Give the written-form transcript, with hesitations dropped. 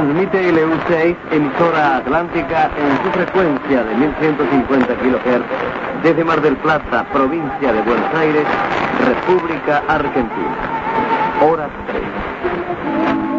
Transmite LU6, emisora atlántica, en su frecuencia de 1150 kHz, desde Mar del Plata, provincia de Buenos Aires, República Argentina. Hora 3.